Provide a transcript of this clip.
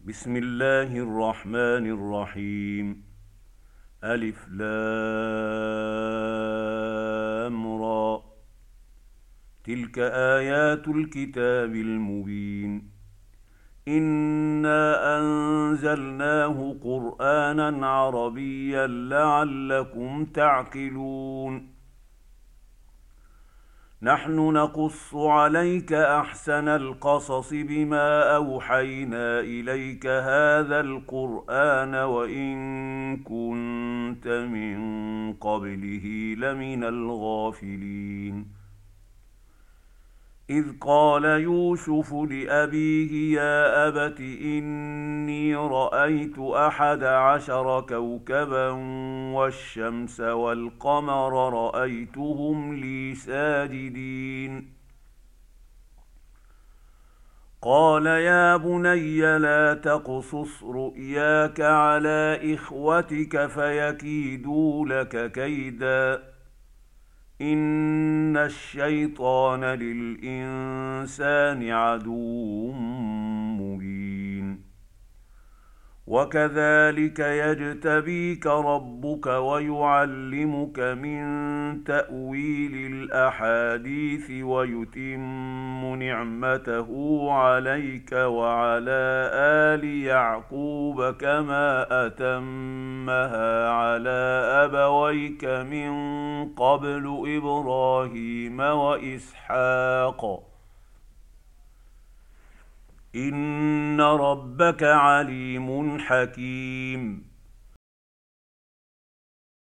بسم الله الرحمن الرحيم. ألف لام را. تلك آيات الكتاب المبين. إنا أنزلناه قرآنا عربيا لعلكم تعقلون. نحن نقص عليك أحسن القصص بما أوحينا إليك هذا القرآن وإن كنت من قبله لمن الغافلين. إذ قال يوسف لأبيه يا أبت إني رأيت 11 كوكبا والشمس والقمر رأيتهم لي ساجدين. قال يا بني لا تقصص رؤياك على إخوتك فيكيدوا لك كيدا إن الشيطان للإنسان عدو مبين. وكذلك يجتبيك ربك ويعلمك من تأويل الأحاديث ويتم نعمته عليك وعلى آل يعقوب كما أتمها على أبويك من قبل إبراهيم وإسحاق إن ربك عليم حكيم.